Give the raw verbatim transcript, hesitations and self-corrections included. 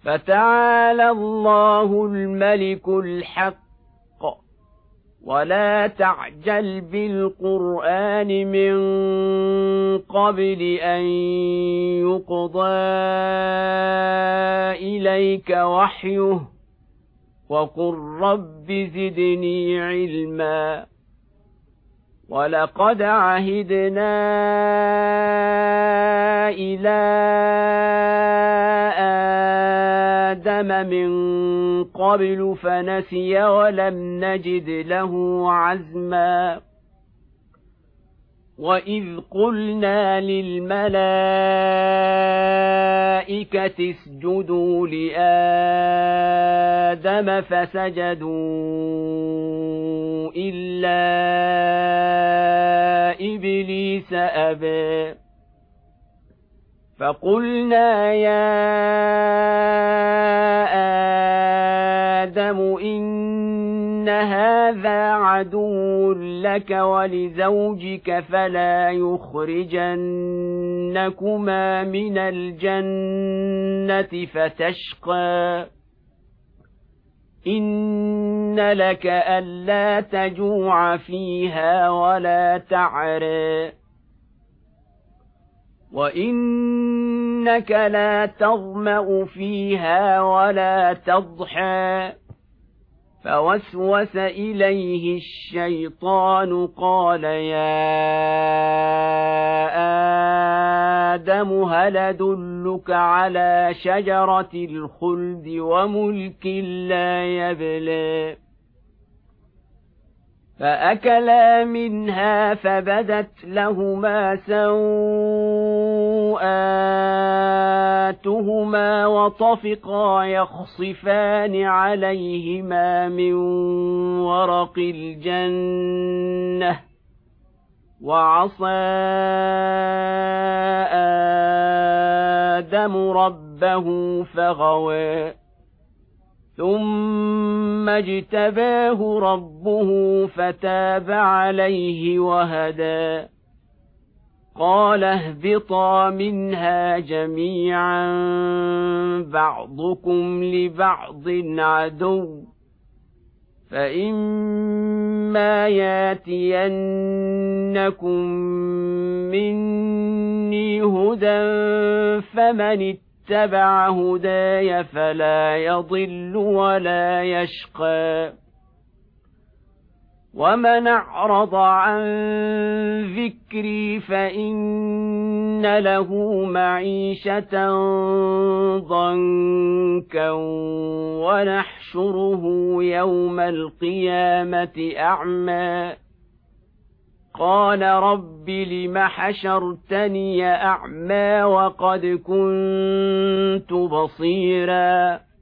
فتعالى الله الملك الحق ولا تعجل بالقرآن من قبل أن يقضى إليك وحيه وقل رب زدني علما ولقد عهدنا إلى آدم من قبل فنسي ولم نجد له عزما وإذ قلنا للملائكة اسجدوا لآدم فسجدوا إلا إبليس أبى فقلنا يا آدم إن هذا عدو لك ولزوجك فلا يخرجنكما من الجنة فتشقى إن لك ألا تجوع فيها ولا تعرى وإنك لا تظمأ فيها ولا تضحى فوسوس إليه الشيطان قال يا آدم هل أدلك على شجرة الخلد وملك لا يبلى فأكلا منها فبدت لهما سوآتهما وطفقا يخصفان عليهما من ورق الجنة وعصى آدم ربه فغوى ثم اجتباه ربه فتاب عليه وهدى قال اهبطا منها جميعا بعضكم لبعض عدو فإما ياتينكم مني هدى فمن اتبع هداي فلا يضل ولا يشقى ومن أعرض عن ذكري فإن له معيشة ضنكا ونحشره يوم القيامة أعمى قال رب لم حشرتني أعمى وقد كنت بصيرا